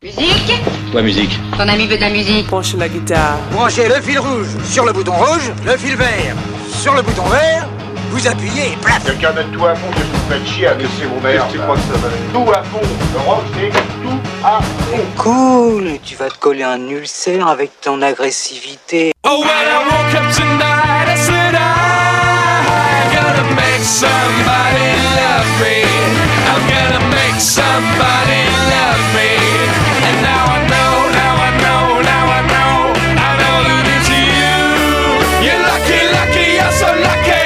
Musique ? Quoi, musique ? Ton ami veut de la musique. Branche la guitare. Branchez le fil rouge sur le bouton rouge, le fil vert sur le bouton vert, vous appuyez et plaf. Quelqu'un de tout à fond, je vous fais chier à laisser vos mères. Tu crois que ça va aller ? Tout à fond, le rock c'est tout à fond. Cool, tu vas te coller un ulcère avec ton agressivité. Oh, when I woke up tonight, I said I'm gonna make somebody love me. I'm gonna make somebody love me. And now I know, now I know, now I know, I know that it's you. You're lucky, lucky, you're so lucky.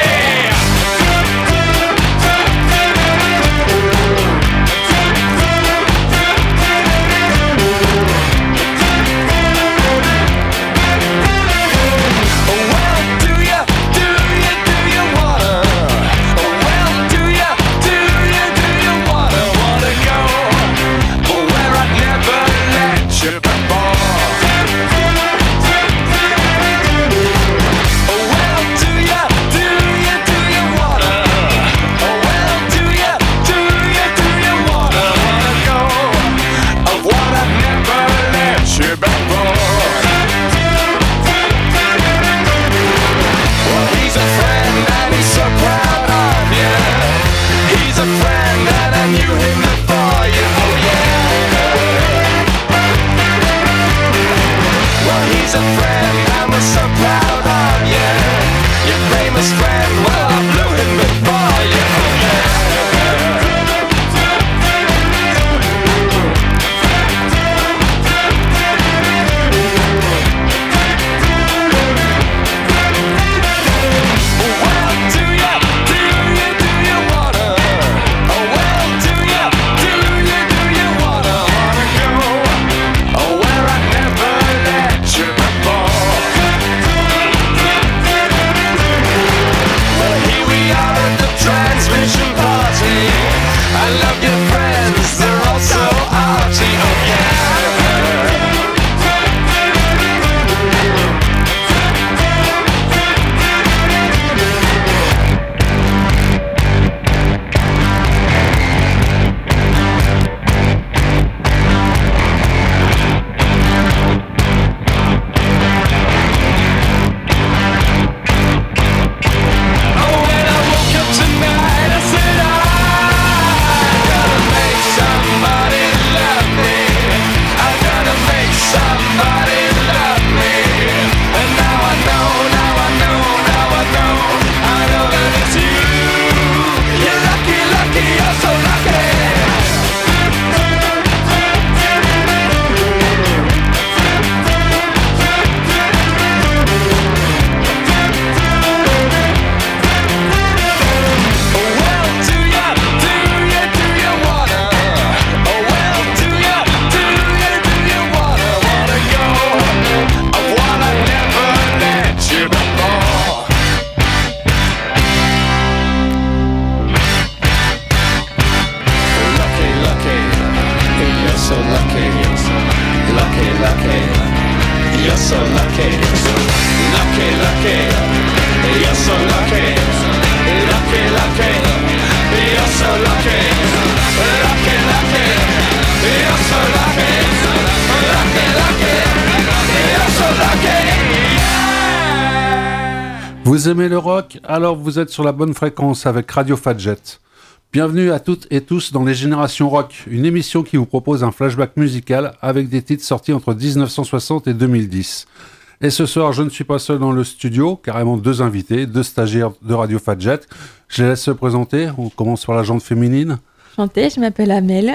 Vous aimez le rock ? Alors vous êtes sur la bonne fréquence avec Radio Fadjet. Bienvenue à toutes et tous dans Les Générations Rock, une émission qui vous propose un flashback musical avec des titres sortis entre 1960 et 2010. Et ce soir, je ne suis pas seul dans le studio, carrément deux invités, deux stagiaires de Radio Fadjet. Je les laisse se présenter, on commence par la jante féminine. Enchantée, je m'appelle Amel.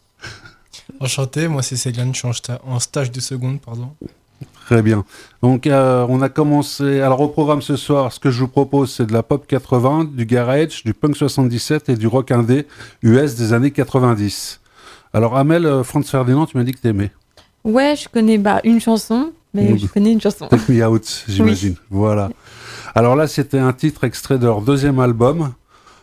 Enchanté, moi c'est Céline, je suis en stage de seconde, pardon. Très bien. Donc on a commencé. Alors au programme ce soir, ce que je vous propose, c'est de la pop 80, du garage, du punk 77 et du rock indé US des années 90. Alors Amel, Franz Ferdinand, tu m'as dit que t'aimais. Ouais, je connais une chanson, mais je connais une chanson. Take Me Out, j'imagine. Oui. Voilà. Alors là, c'était un titre extrait de leur deuxième album.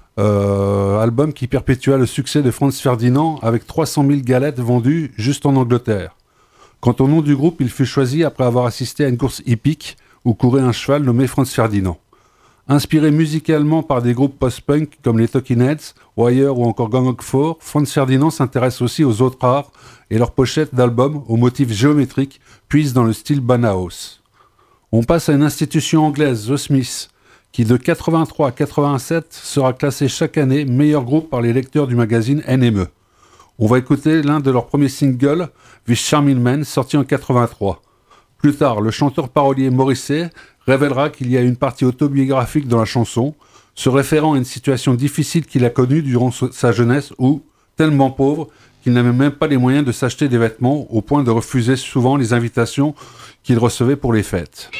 Album qui perpétua le succès de Franz Ferdinand avec 300 000 galettes vendues juste en Angleterre. Quant au nom du groupe, il fut choisi après avoir assisté à une course hippique où courait un cheval nommé Franz Ferdinand. Inspiré musicalement par des groupes post-punk comme les Talking Heads, Wire ou encore Gang of Four, Franz Ferdinand s'intéresse aussi aux autres arts et leurs pochettes d'albums aux motifs géométriques puisent dans le style Bauhaus. On passe à une institution anglaise, The Smiths, qui de 83 à 87 sera classé chaque année meilleur groupe par les lecteurs du magazine NME. On va écouter l'un de leurs premiers singles, This Charming Man, sorti en 83. Plus tard, le chanteur parolier Morrissey révélera qu'il y a une partie autobiographique dans la chanson, se référant à une situation difficile qu'il a connue durant sa jeunesse où, tellement pauvre, qu'il n'avait même pas les moyens de s'acheter des vêtements au point de refuser souvent les invitations qu'il recevait pour les fêtes.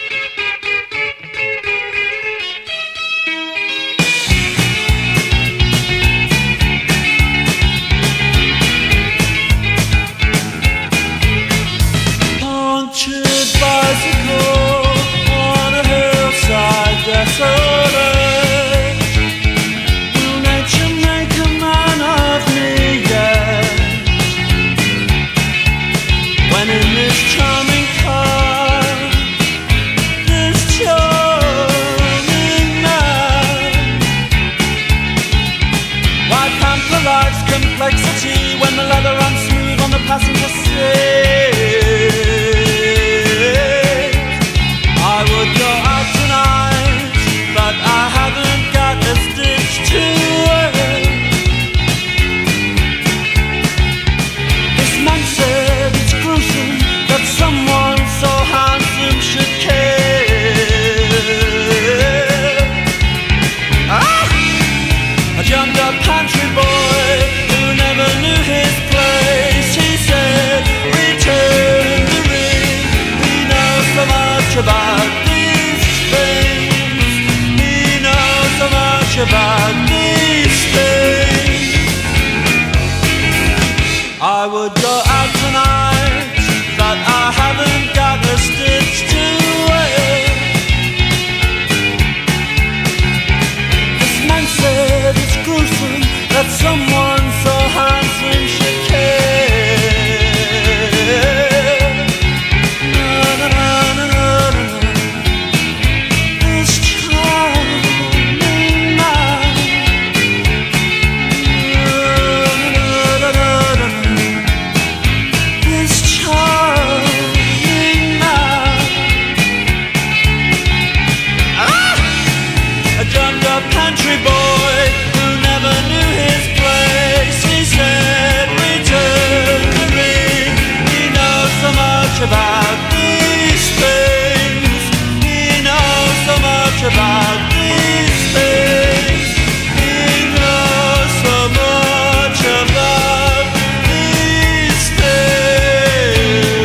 When the leather runs smooth on the passenger seat, I would go out tonight, but I haven't got a stitch to wear. This man said it's gruesome that someone so handsome should care. A jumped up country boy knew his place. He said, return the ring. He knows so much about these things. He knows so much about these things. I would go out tonight, but I haven't got a stitch to wear. This man said it's gruesome that someone so handsome should care. Na, na, na, na, na, na. This charming man. Na, na, na, na, na. This charming man. A jumped up country boy who never knew his place. He said, return the ring. He knows so much about these things. He knows so much about these things. He knows so much about these things.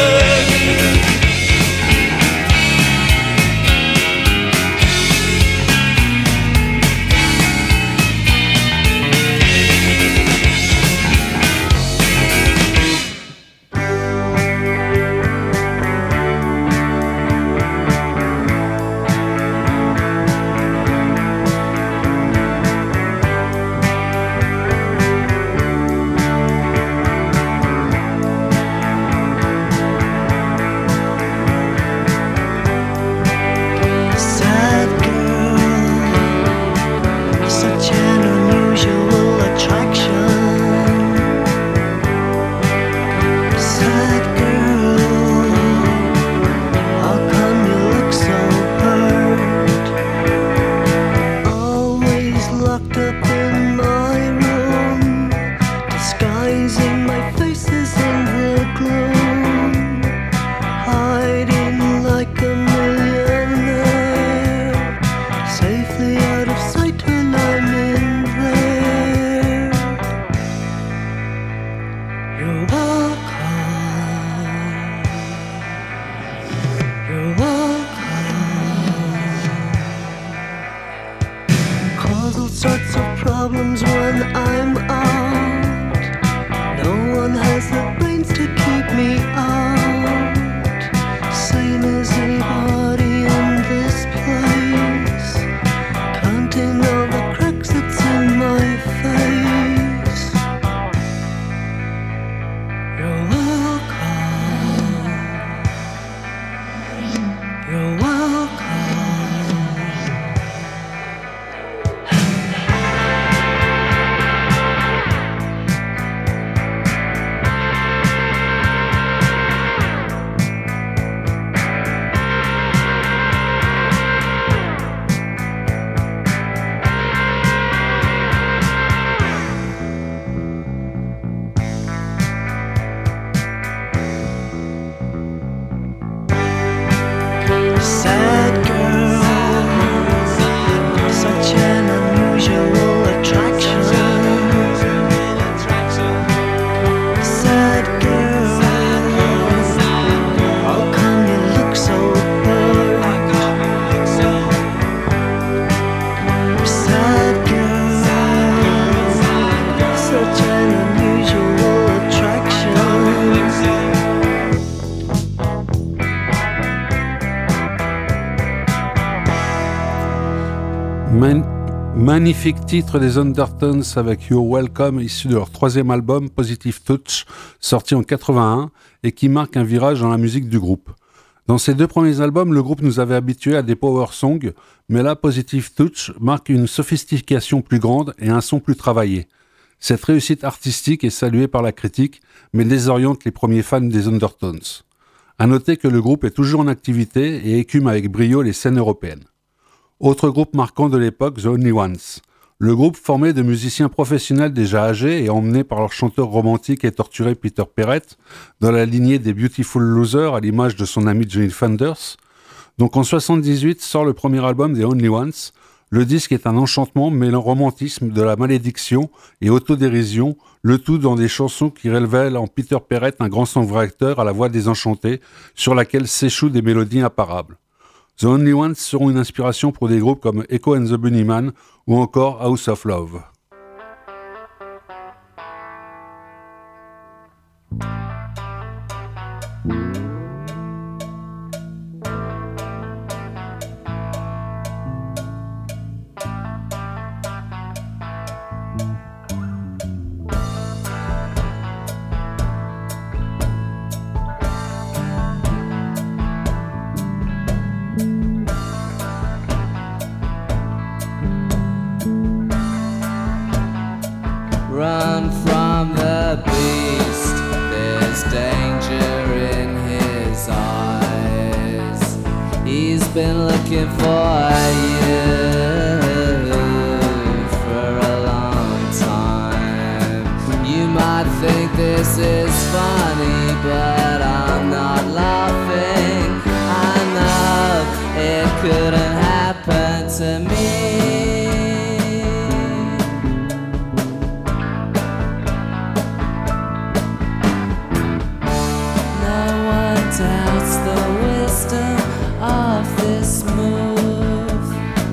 problems when I'm out. No one has the brains to keep me out. Same as anybody in this place, counting all the cracks that's in my face. You're welcome. You're welcome. Magnifique titre des Undertones avec You're Welcome, issu de leur troisième album Positive Touch, sorti en 81 et qui marque un virage dans la musique du groupe. Dans ses deux premiers albums, le groupe nous avait habitués à des power songs, mais là, Positive Touch marque une sophistication plus grande et un son plus travaillé. Cette réussite artistique est saluée par la critique, mais désoriente les premiers fans des Undertones. À noter que le groupe est toujours en activité et écume avec brio les scènes européennes. Autre groupe marquant de l'époque, The Only Ones. Le groupe formé de musiciens professionnels déjà âgés et emmenés par leur chanteur romantique et torturé Peter Perrett, dans la lignée des Beautiful Losers à l'image de son ami Johnny Thunders. Donc en 78 sort le premier album des Only Ones. Le disque est un enchantement mêlant romantisme, de la malédiction et autodérision, le tout dans des chansons qui révèlent en Peter Perrett un grand songwriter à la voix désenchantée, sur laquelle s'échouent des mélodies imparables. The Only Ones seront une inspiration pour des groupes comme Echo and the Bunnymen ou encore House of Love. Run from the beast, there's danger in his eyes. He's been looking for you for a long time. You might think this is funny, but I'm not laughing. I know it couldn't happen to me. Doubts the wisdom of this move.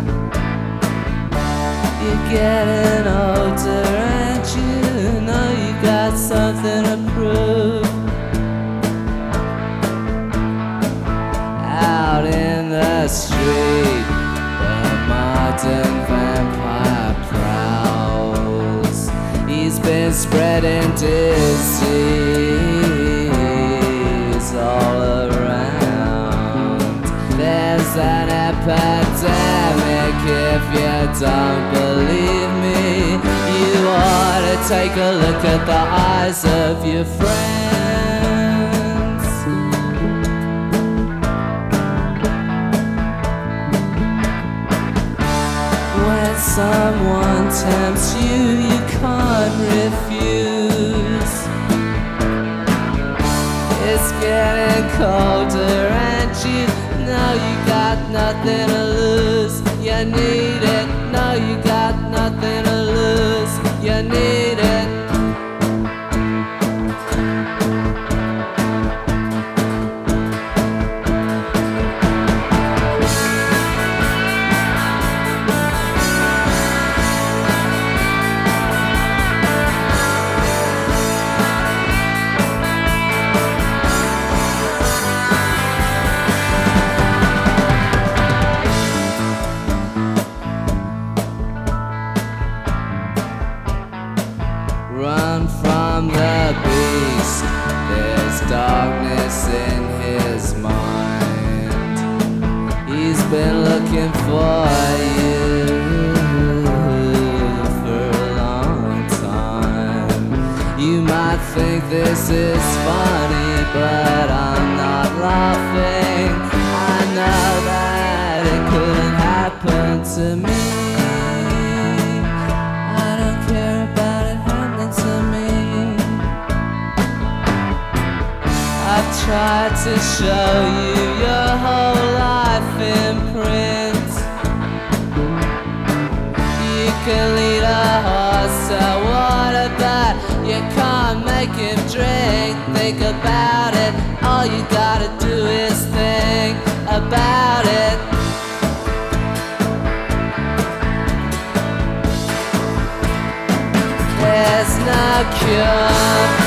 You're getting older and you know you got something to prove. Out in the street, the modern vampire prowls. He's been spreading disease all around. There's an epidemic. If you don't believe me, you ought to take a look at the eyes of your friends. When someone tempts you, you can't refuse. It's getting colder and you know you got nothing to lose. You need it, no you got nothing to lose. You need it. Darkness in his mind. He's been looking for you for a long time. You might think this is funny, but I'm not laughing. I know that it couldn't happen to me. I don't care about it happening to me. I've tried to show you your whole life in print. You can lead a horse to water, but you can't make him drink. Think about it, all you gotta do is think about it. There's no cure.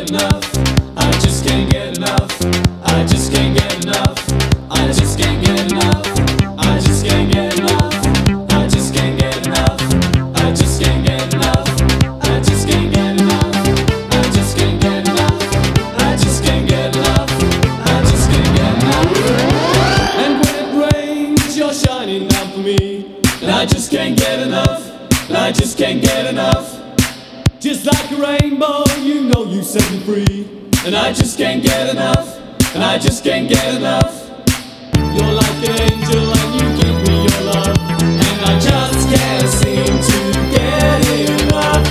get enough. I just can't get enough. I just can't get enough. I just can't get enough. I just can't get enough. I just can't get enough. I just can't get enough. I just can't get enough. I just can't get enough. I just can't get enough. I just can't get enough. And when it rains, you're shining down for me. And I just can't get enough. And I just can't get enough. Just like a rainbow, you know you set me free. And I just can't get enough. And I just can't get enough. You're like an angel and you give me your love. And I just can't seem to get enough.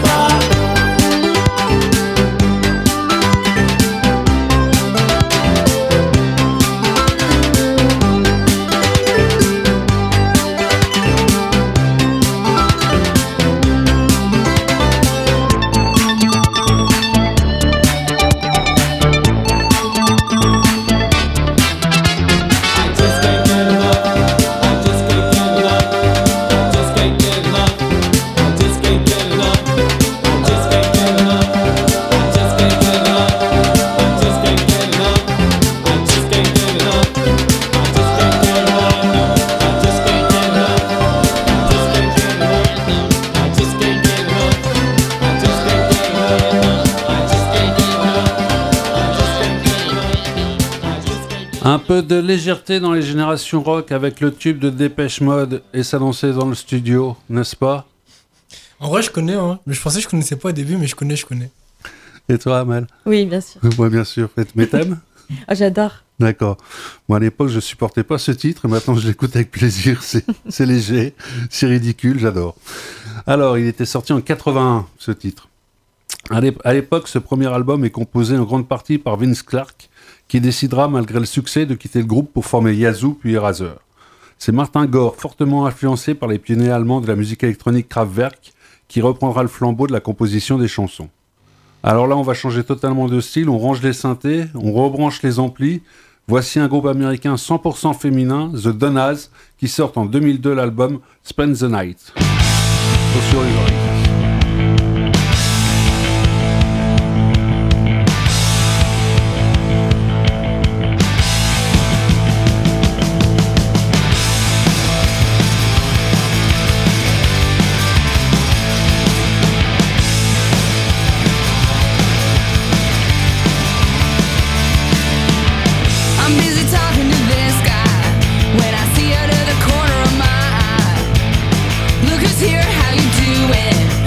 Un peu de légèreté dans les générations rock avec le tube de Dépêche Mode et s'annoncer dans le studio, n'est-ce pas? En vrai, je connais, hein. Mais je pensais que je connaissais pas au début, mais je connais. Et toi, Amel? Oui, bien sûr. Moi, bien sûr. Mais t'aimes? Ah, j'adore. D'accord. Moi, à l'époque, je supportais pas ce titre. Maintenant, je l'écoute avec plaisir. C'est léger, c'est ridicule, j'adore. Alors, il était sorti en 81, ce titre. À l'époque, ce premier album est composé en grande partie par Vince Clarke, qui décidera, malgré le succès, de quitter le groupe pour former Yazoo puis Eraser. C'est Martin Gore, fortement influencé par les pionniers allemands de la musique électronique Kraftwerk, qui reprendra le flambeau de la composition des chansons. Alors là, on va changer totalement de style, on range les synthés, on rebranche les amplis. Voici un groupe américain 100% féminin, The Donnas, qui sort en 2002 l'album Spend the Night. Attention les oreilles. I'm busy talking to this guy when I see out of the corner of my eye. Look who's here, how you doing?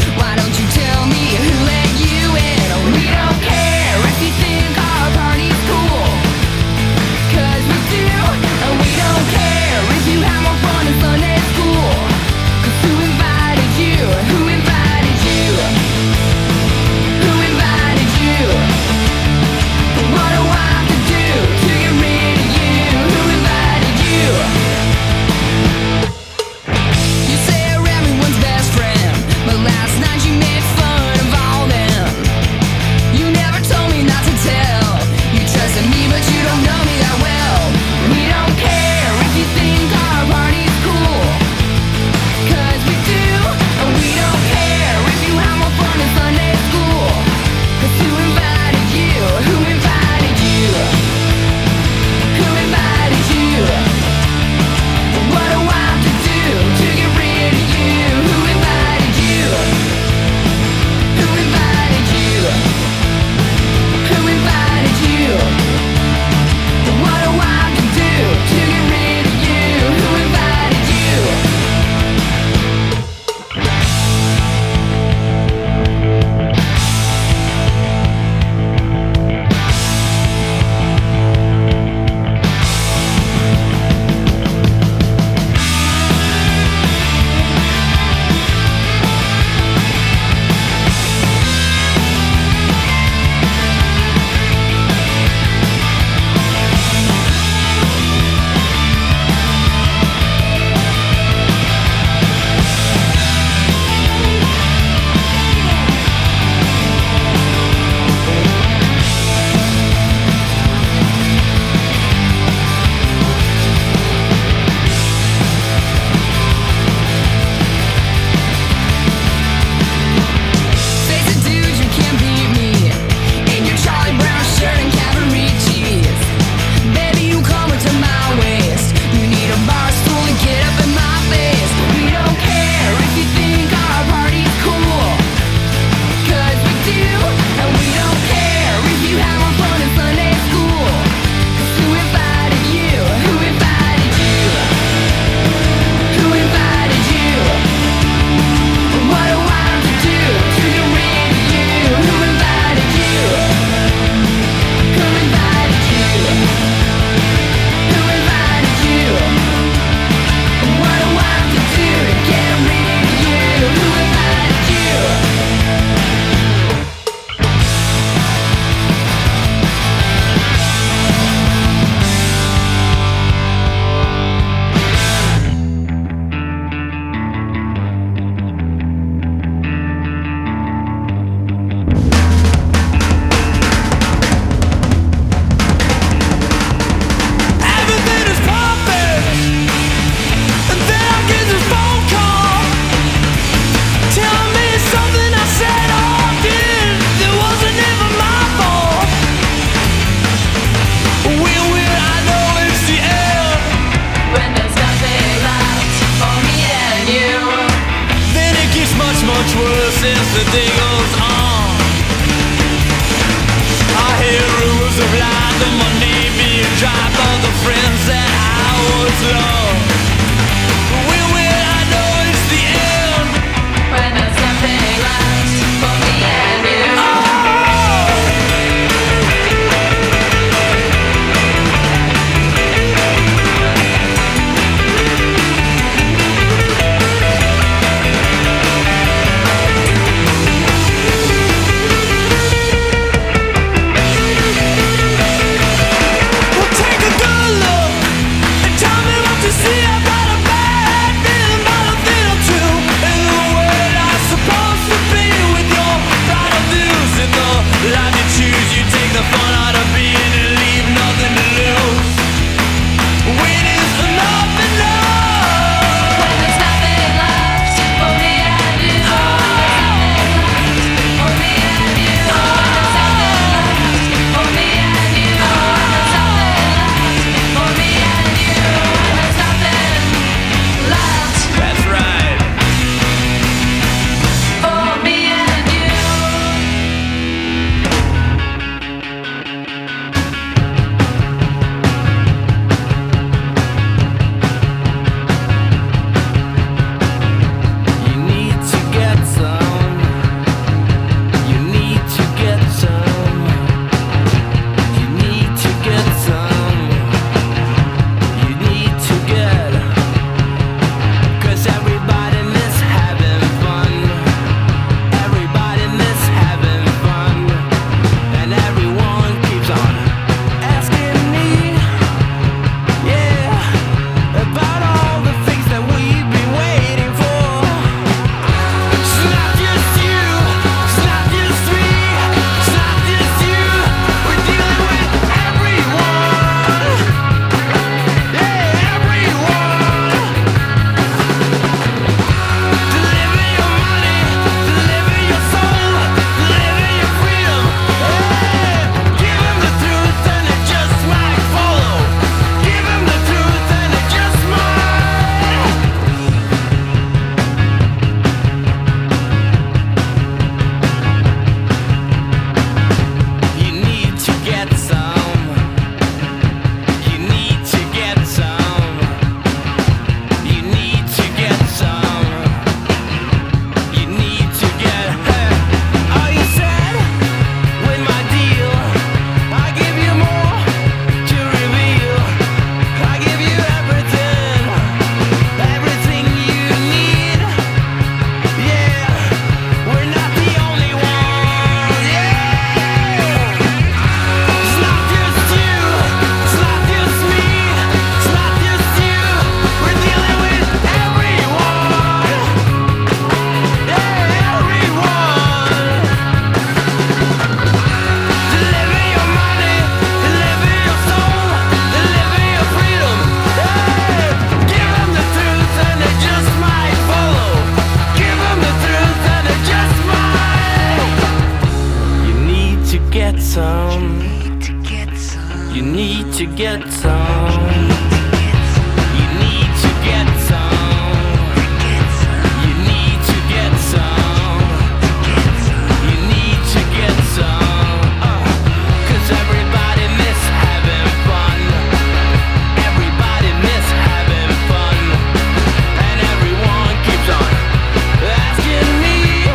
some. You need to get some. You need to get some. You need to get some. You need to get some. 'Cause everybody miss having fun. Everybody miss having fun. And everyone keeps on asking me,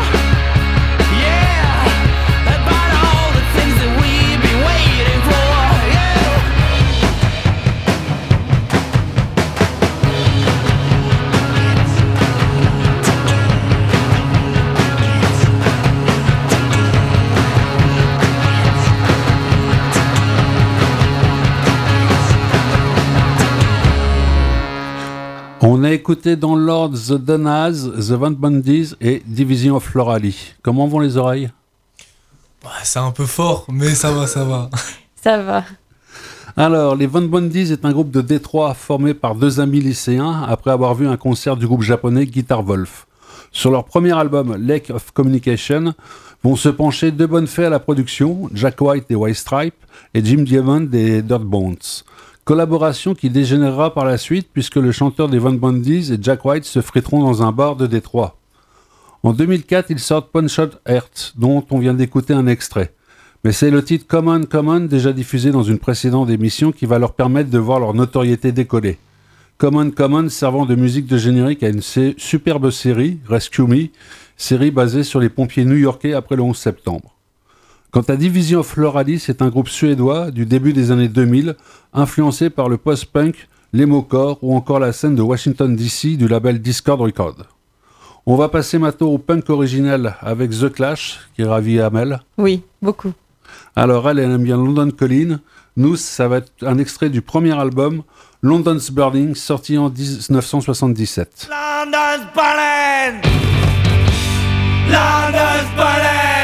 yeah, about all the things that we've been waiting for, yeah. On a écouté dans l'ordre The Donnas, The Van Bundies et Division of Florali. Comment vont les oreilles? Bah, c'est un peu fort, mais ça va, ça va. Ça va. Alors, les Van Bundies est un groupe de Détroit formé par deux amis lycéens après avoir vu un concert du groupe japonais Guitar Wolf. Sur leur premier album, Lake of Communication, vont se pencher deux bonnes fées à la production, Jack White des White Stripes et Jim Diamond des Dirtbones. Collaboration qui dégénérera par la suite puisque le chanteur des Van Bundies et Jack White se friteront dans un bar de Détroit. En 2004, ils sortent Punch-Out Heart, dont on vient d'écouter un extrait. Mais c'est le titre Common Common, déjà diffusé dans une précédente émission, qui va leur permettre de voir leur notoriété décoller. Common Common servant de musique de générique à une superbe série, Rescue Me, série basée sur les pompiers new-yorkais après le 11 septembre. Quant à Division of Florali, c'est un groupe suédois du début des années 2000, influencé par le post-punk, l'emo-core ou encore la scène de Washington DC du label Discord Records. On va passer maintenant au punk original avec The Clash, qui ravit Amel. Oui, beaucoup. Alors elle aime bien London Calling. Nous, ça va être un extrait du premier album, London's Burning, sorti en 1977. London's burning! London's burning!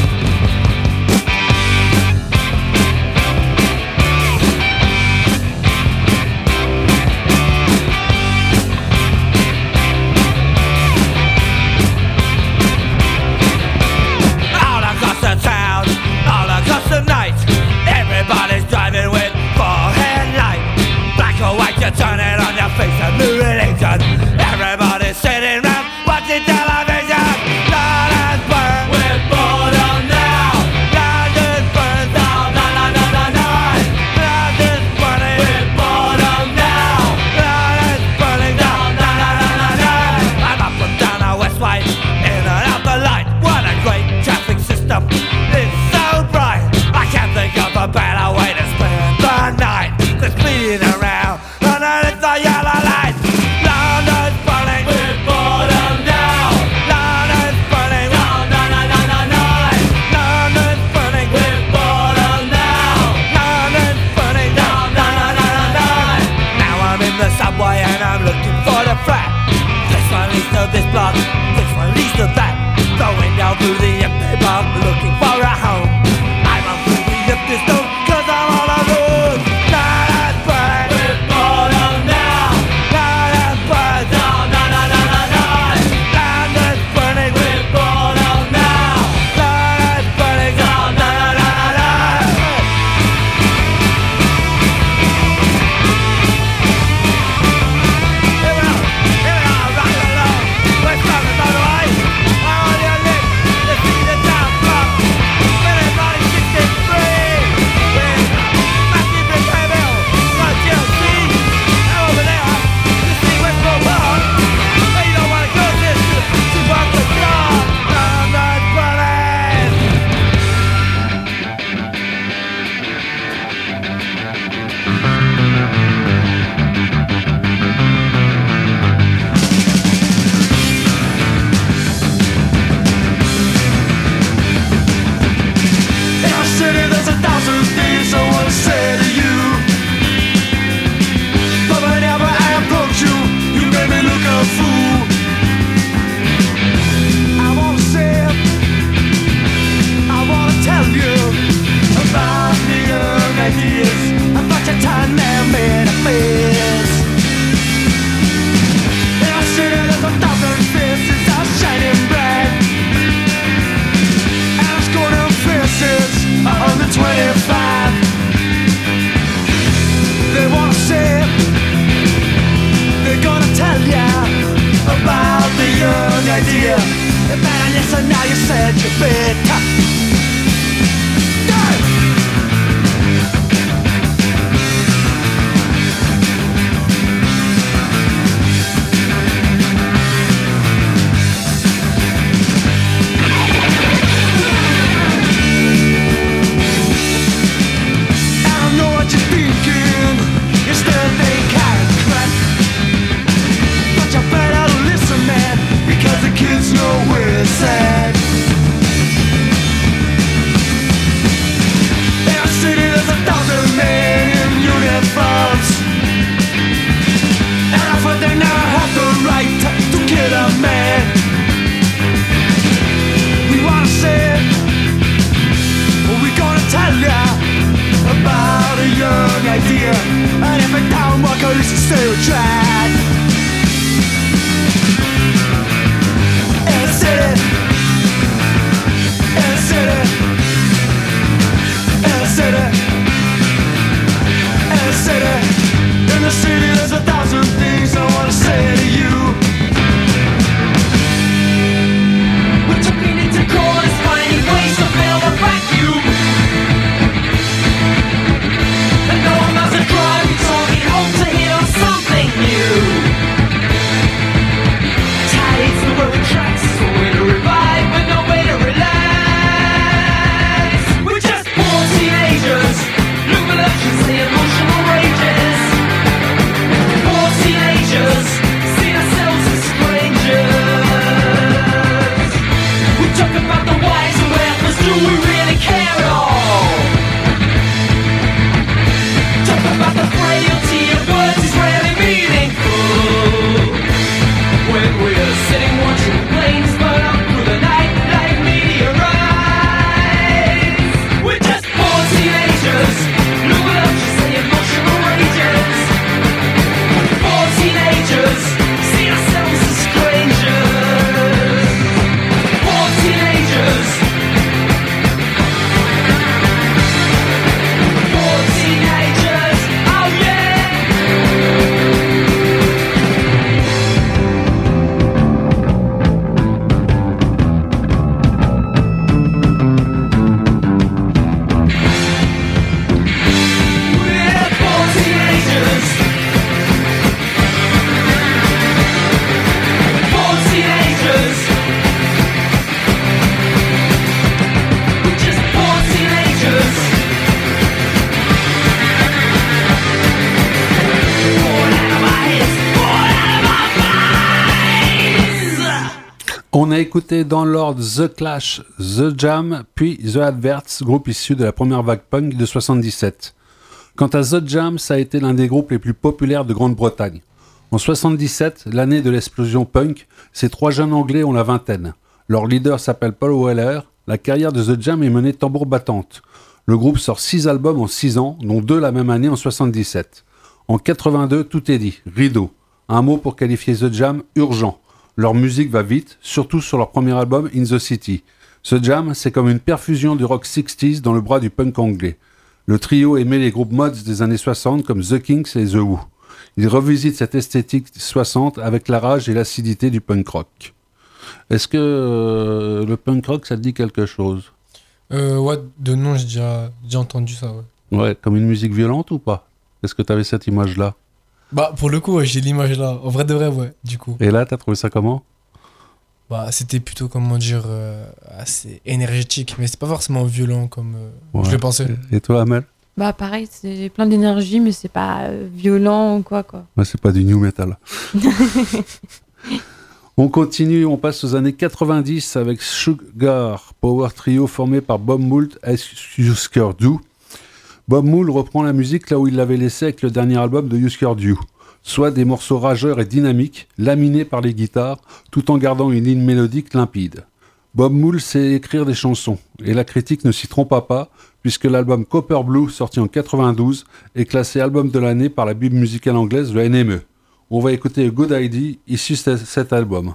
All across the town, all across the night, everybody's driving with four headlights. Black or white, you turn it on your face, a new religion. Everybody's sitting round watching television. London's burn, we're bored on now. London burns down, na na na na na. London's burning, we're bored on now. London's burning down, na na na na na. I'm up and down the West White, in and out the light. What a great traffic system, it's so bright. I can't think of a better way to spend the night than speeding around underneath the yellow light. London's burning, we're bored of now. London's burning, down, na na na na na. London's burning, we're bored of now. London's burning, down, na na na na na. Now I'm in the subway and I'm looking for the flat. This one leads to this block, this one leads to that. Going down through the empty block, looking for a home. I run through the empty stone, 'cause I'm all alone. London's burning, we're bored of now. London's burning, down, na na na na na. London's burning, we're bored of now. London's burning, down, na na na na na. Here we are, rock along. We're coming, by the way. I want you to live, to see a young idea, and if it don't work, at least it's still tried. In the city, in the city, in the city, in the city, in the city, there's 1,000 things I wanna say to you. We're tucking into corners, finding ways to fill the vacuum. And no one has a drive, we're talking home to hit on something new. Tides, the road tracks, there's no way to revive, but no way to relax. We're just poor teenagers, luminescence, the emotional rages. Poor teenagers, see ourselves as strangers. We talk about the whys and wherefores, do we really care at all? Talk about the frailty of words is rarely meaningful. When we're sitting watching planes burn up through the night like meteorites. We're just poor teenagers, luminescence, the emotional rages. Poor teenagers, see ourselves as strangers. Poor teenagers. Poor teenagers, oh yeah. We're poor teenagers. Poor teenagers. We're just poor teenagers. Born out of our heads, born out of our minds. On a écouté dans l'ordre The Clash, The Jam, puis The Adverts, groupe issu de la première vague punk de 77. Quant à The Jam, ça a été l'un des groupes les plus populaires de Grande-Bretagne. En 77, l'année de l'explosion punk, ces trois jeunes Anglais ont la vingtaine. Leur leader s'appelle Paul Weller. La carrière de The Jam est menée tambour battante. Le groupe sort 6 albums en 6 ans, dont 2 la même année en 77. En 82, tout est dit, rideau. Un mot pour qualifier The Jam, urgent. Leur musique va vite, surtout sur leur premier album In the City. The Jam, c'est comme une perfusion du rock 60s dans le bras du punk anglais. Le trio aimait les groupes mods des années 60 comme The Kinks et The Who. Ils revisitent cette esthétique 60 avec la rage et l'acidité du punk rock. Est-ce que le punk rock, ça te dit quelque chose ? Ouais, de nom, j'ai déjà entendu ça, ouais. Ouais, comme une musique violente ou pas ? Est-ce que tu avais cette image-là ? Bah, pour le coup, ouais, j'ai l'image là. En vrai de vrai, ouais, du coup. Et là, t'as trouvé ça comment ? Bah, c'était plutôt, comment dire, assez énergétique, mais c'est pas forcément violent comme Ouais. je le pensais. Et toi, Amel ? Bah pareil, c'est plein d'énergie, mais c'est pas violent ou quoi. Ouais, c'est pas du new metal. On continue, on passe aux années 90 avec Sugar, power trio formé par Bob Mould et Husker Du. Bob Mould reprend la musique là où il l'avait laissée avec le dernier album de Husker Du, soit des morceaux rageurs et dynamiques, laminés par les guitares, tout en gardant une ligne mélodique limpide. Bob Mould sait écrire des chansons, et la critique ne s'y trompa pas, puisque l'album Copper Blue, sorti en 92, est classé album de l'année par la Bible musicale anglaise, le NME. On va écouter A Good Idea, issu de cet album.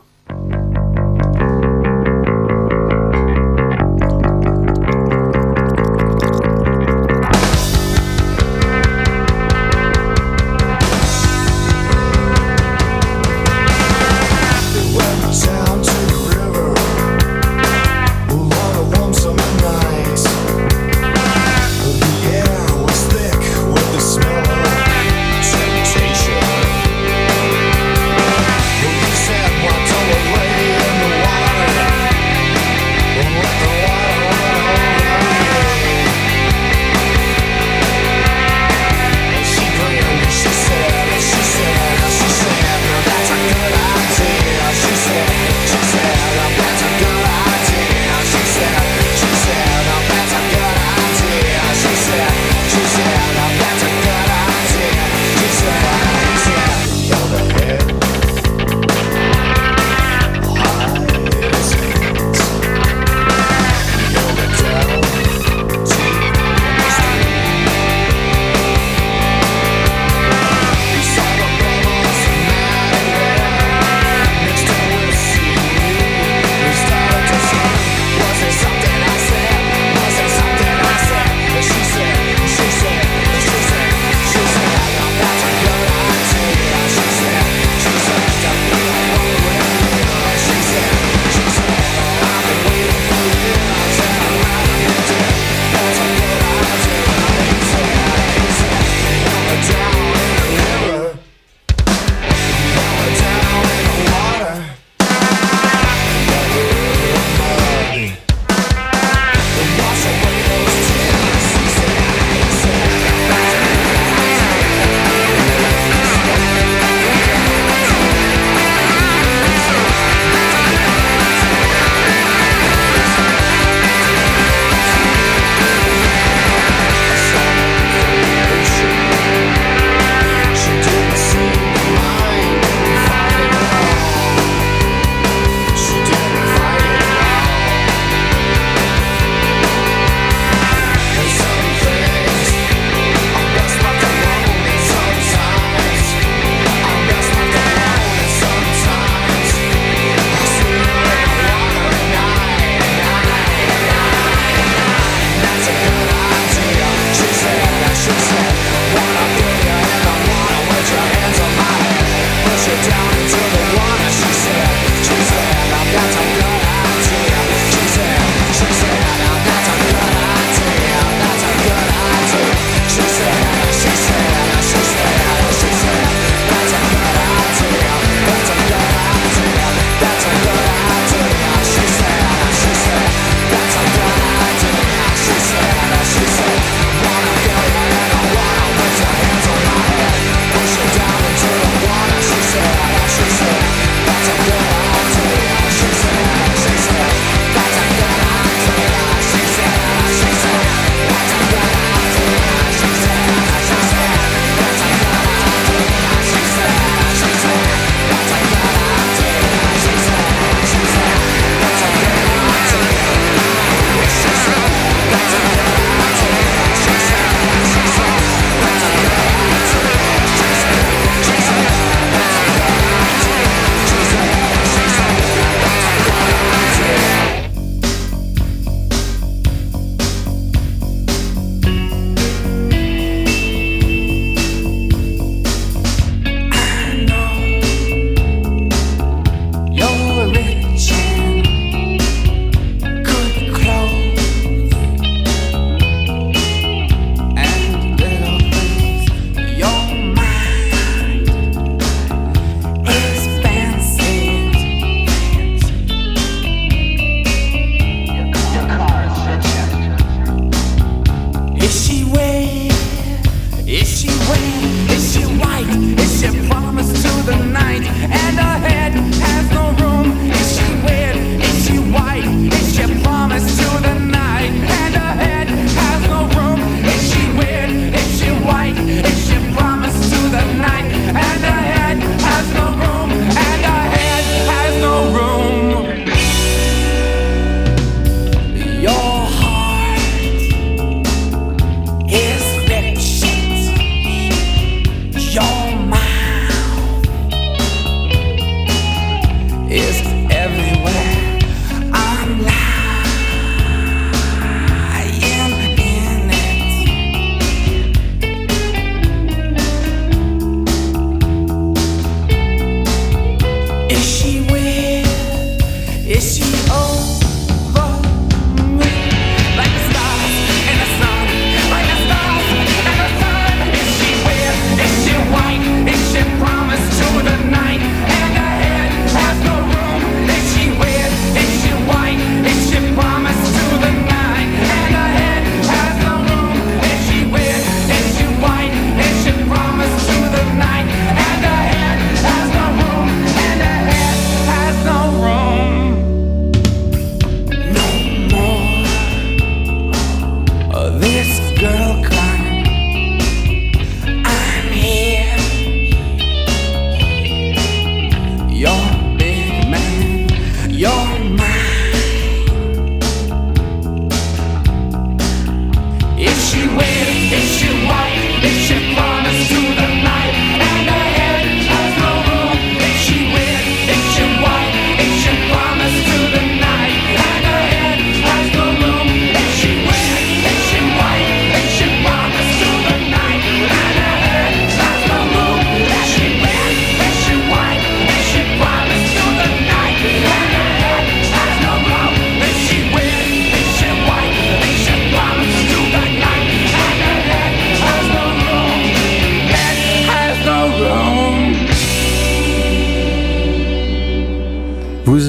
Temptation. Well, you said what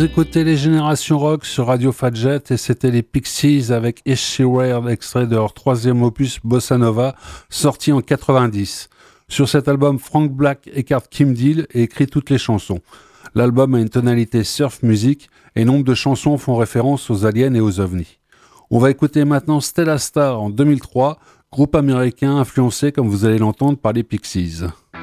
écoutez les Générations Rock sur Radio Fadjet et c'était les Pixies avec Is She Rare, extrait de leur troisième opus Bossa Nova, sorti en 90. Sur cet album, Frank Black écarte Kim Deal et écrit toutes les chansons. L'album a une tonalité surf music et nombre de chansons font référence aux aliens et aux ovnis. On va écouter maintenant Stella Star en 2003, groupe américain influencé, comme vous allez l'entendre, par les Pixies.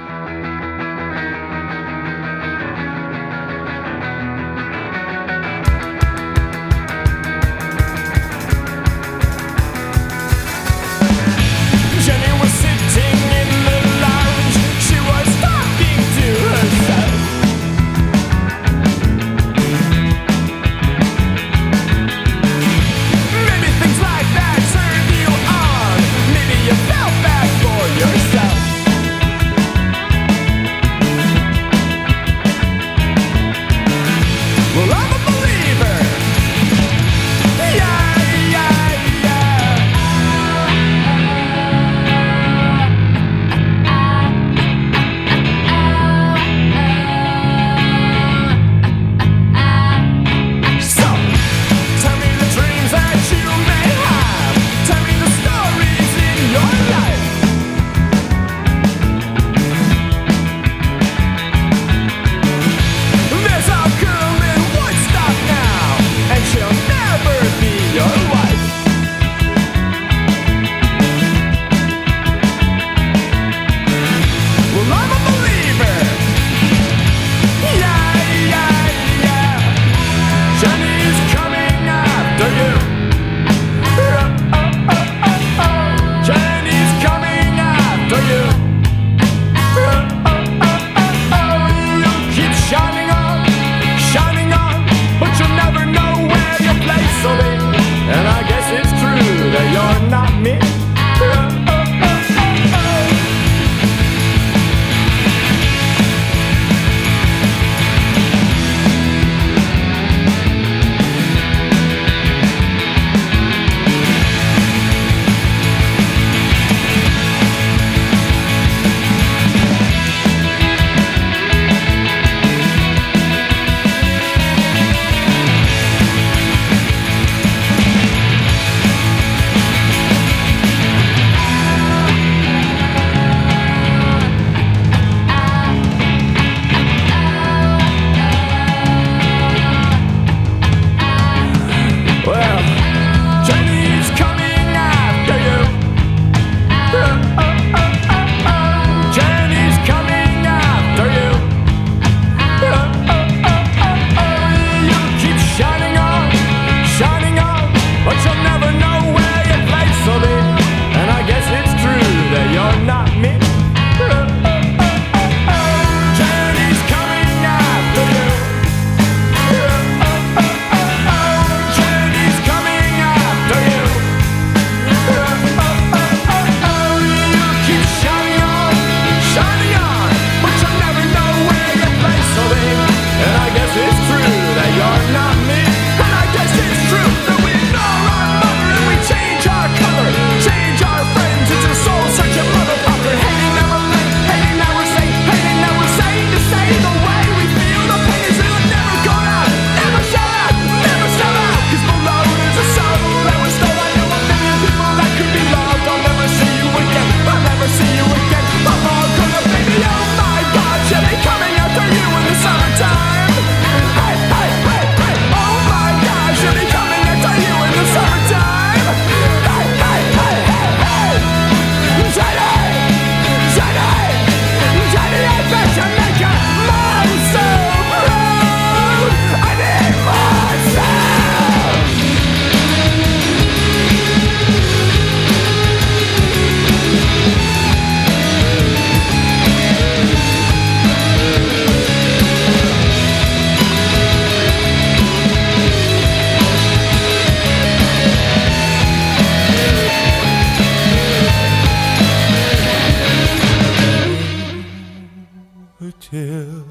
hotel,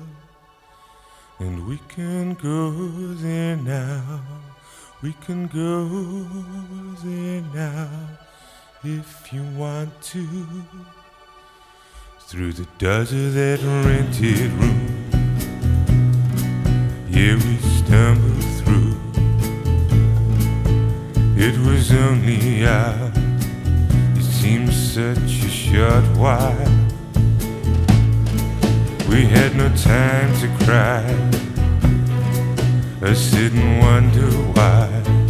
and we can go there now. We can go there now if you want to. Through the does of that rented room. Here we stumble through. It was only hours. It seemed such a short while. We had no time to cry or sit and wonder why.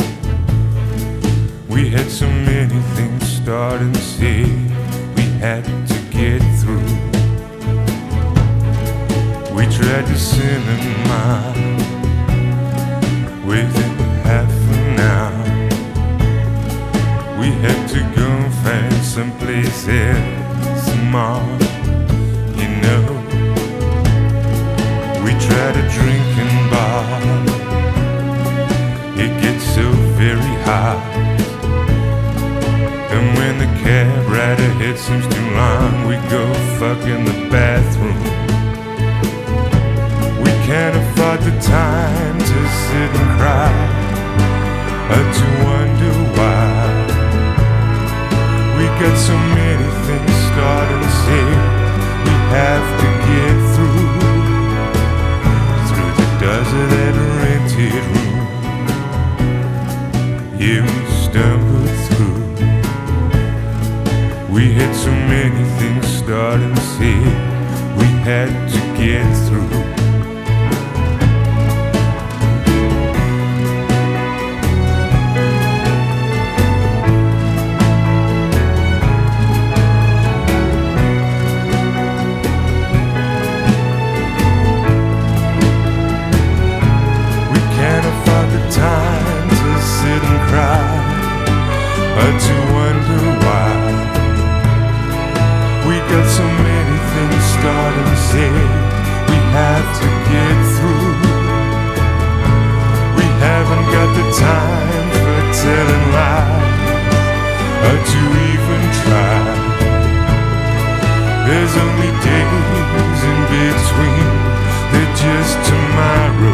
We had so many things start and say we had to get through. We tried to cinema within half an hour. We had to go and find someplace else more, you know. We tried a drinking bar. It gets so very hot. And when the cab ride ahead seems too long, we go fuck in the bathroom. We can't afford the time to sit and cry or to wonder why. We got so many things start and say we have to get through the desert rented room. Yeah, we stumbled through. We had so many things start and say we had to get through. Time to sit and cry or to wonder why. We got so many things start and say we have to get through. We haven't got the time for telling lies or to even try. There's only days in between, they're just tomorrow.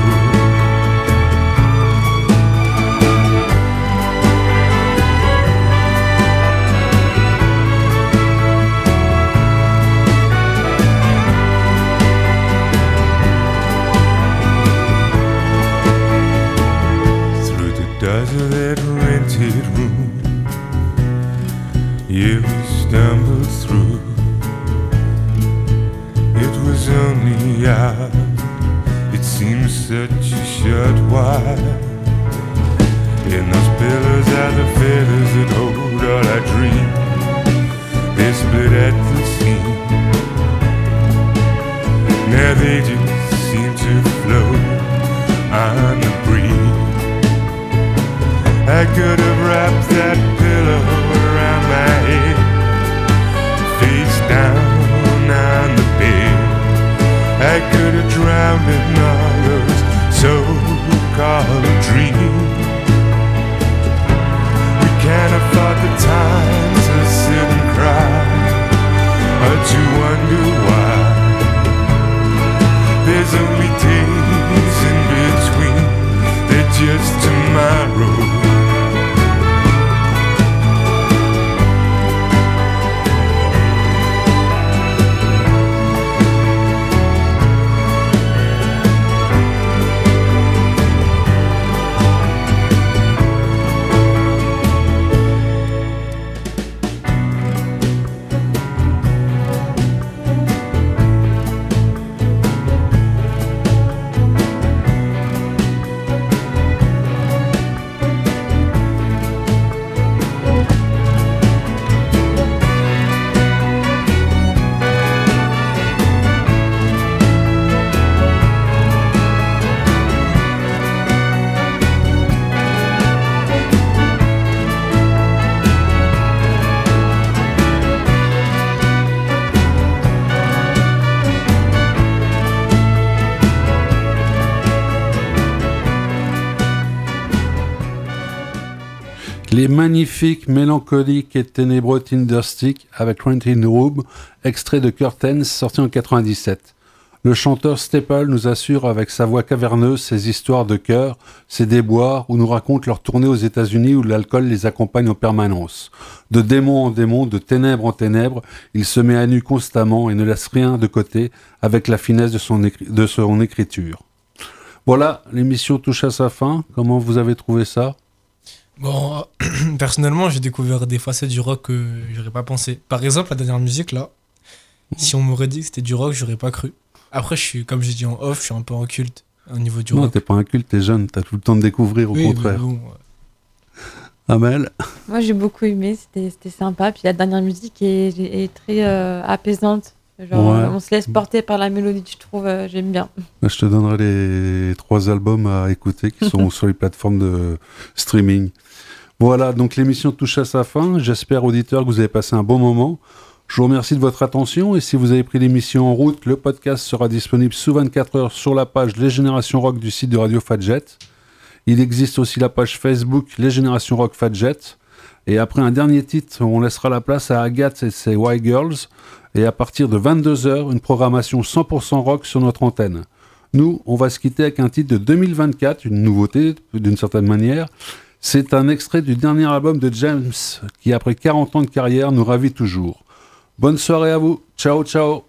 That rented room, yeah, we stumbled through. It was only hours. It seems such a short while. And those pillars are the feathers that hold all our dreams. They split at the seam. Now they just seem to float on the breeze. I could have wrapped that pillow around my head, face down on the bed. I could have drowned in all those so-called dreams. We can't afford the time to sit and cry or to wonder why. There's only days in between, they're just tomorrow. Les magnifiques, mélancoliques et ténébreux Tinderstick avec Rented Room, extrait de Curtains sorti en 97. Le chanteur Staple nous assure avec sa voix caverneuse ses histoires de cœur, ses déboires, où nous raconte leur tournée aux États-Unis où l'alcool les accompagne en permanence. De démon en démon, de ténèbres en ténèbres, il se met à nu constamment et ne laisse rien de côté avec la finesse de son écriture. Voilà, l'émission touche à sa fin. Comment vous avez trouvé ça? Bon, personnellement, j'ai découvert des facettes du rock que j'aurais pas pensé. Par exemple, la dernière musique, là, si on m'aurait dit que c'était du rock, j'aurais pas cru. Après, comme j'ai dit en off, je suis un peu en culte au niveau du Non, rock. t'es pas un culte, t'es jeune, t'as tout le temps de découvrir, au contraire. Mais bon, Amel? Moi, j'ai beaucoup aimé, c'était sympa. Puis la dernière musique est très apaisante. Genre, Ouais. on se laisse porter par la mélodie, je trouve, j'aime bien. Je te donnerai les 3 albums à écouter qui sont sur les plateformes de streaming. Voilà, donc l'émission touche à sa fin. J'espère, auditeurs, que vous avez passé un bon moment. Je vous remercie de votre attention et si vous avez pris l'émission en route, le podcast sera disponible sous 24 heures sur la page Les Générations Rock du site de Radio Fadjet. Il existe aussi la page Facebook Les Générations Rock Fadjet. Et après un dernier titre, on laissera la place à Agathe et ses White Girls. Et à partir de 22h, une programmation 100% rock sur notre antenne. Nous, on va se quitter avec un titre de 2024, une nouveauté d'une certaine manière. C'est un extrait du dernier album de James, qui après 40 ans de carrière nous ravit toujours. Bonne soirée à vous. Ciao, ciao.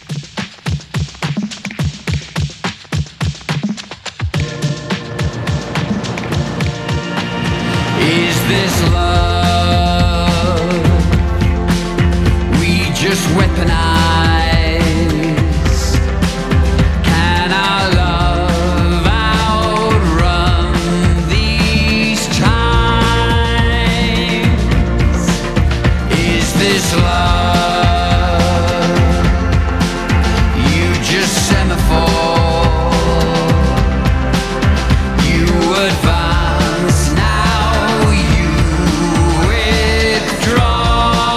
Is this love we just weaponize? Can our love outrun these times? Is this love you just semaphore? You advance now, you withdraw.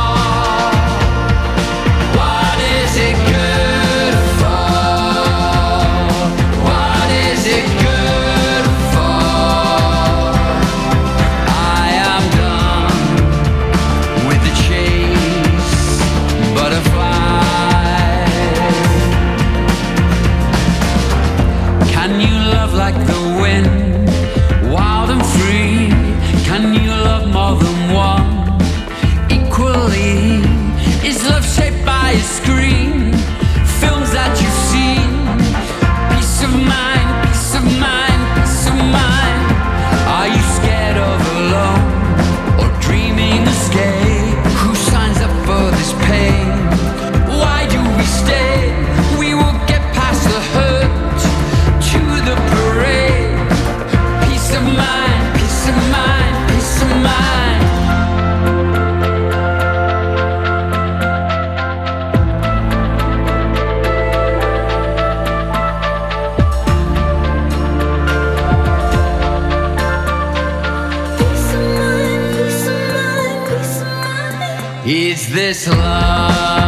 What is it good for? What is it good for? I am done with the chase, butterfly. Can you love like the wind, wild and free? Can you love more than one equally? Is love shaped by a screen? Films that you've seen? Peace of mind, peace of mind, peace of mind. Are you scared of alone or dreaming escape? Who signs up for this pain? Why do we stay? We will get past the hurt to the parade. Peace of mind, peace of mind, peace of mind. Is this love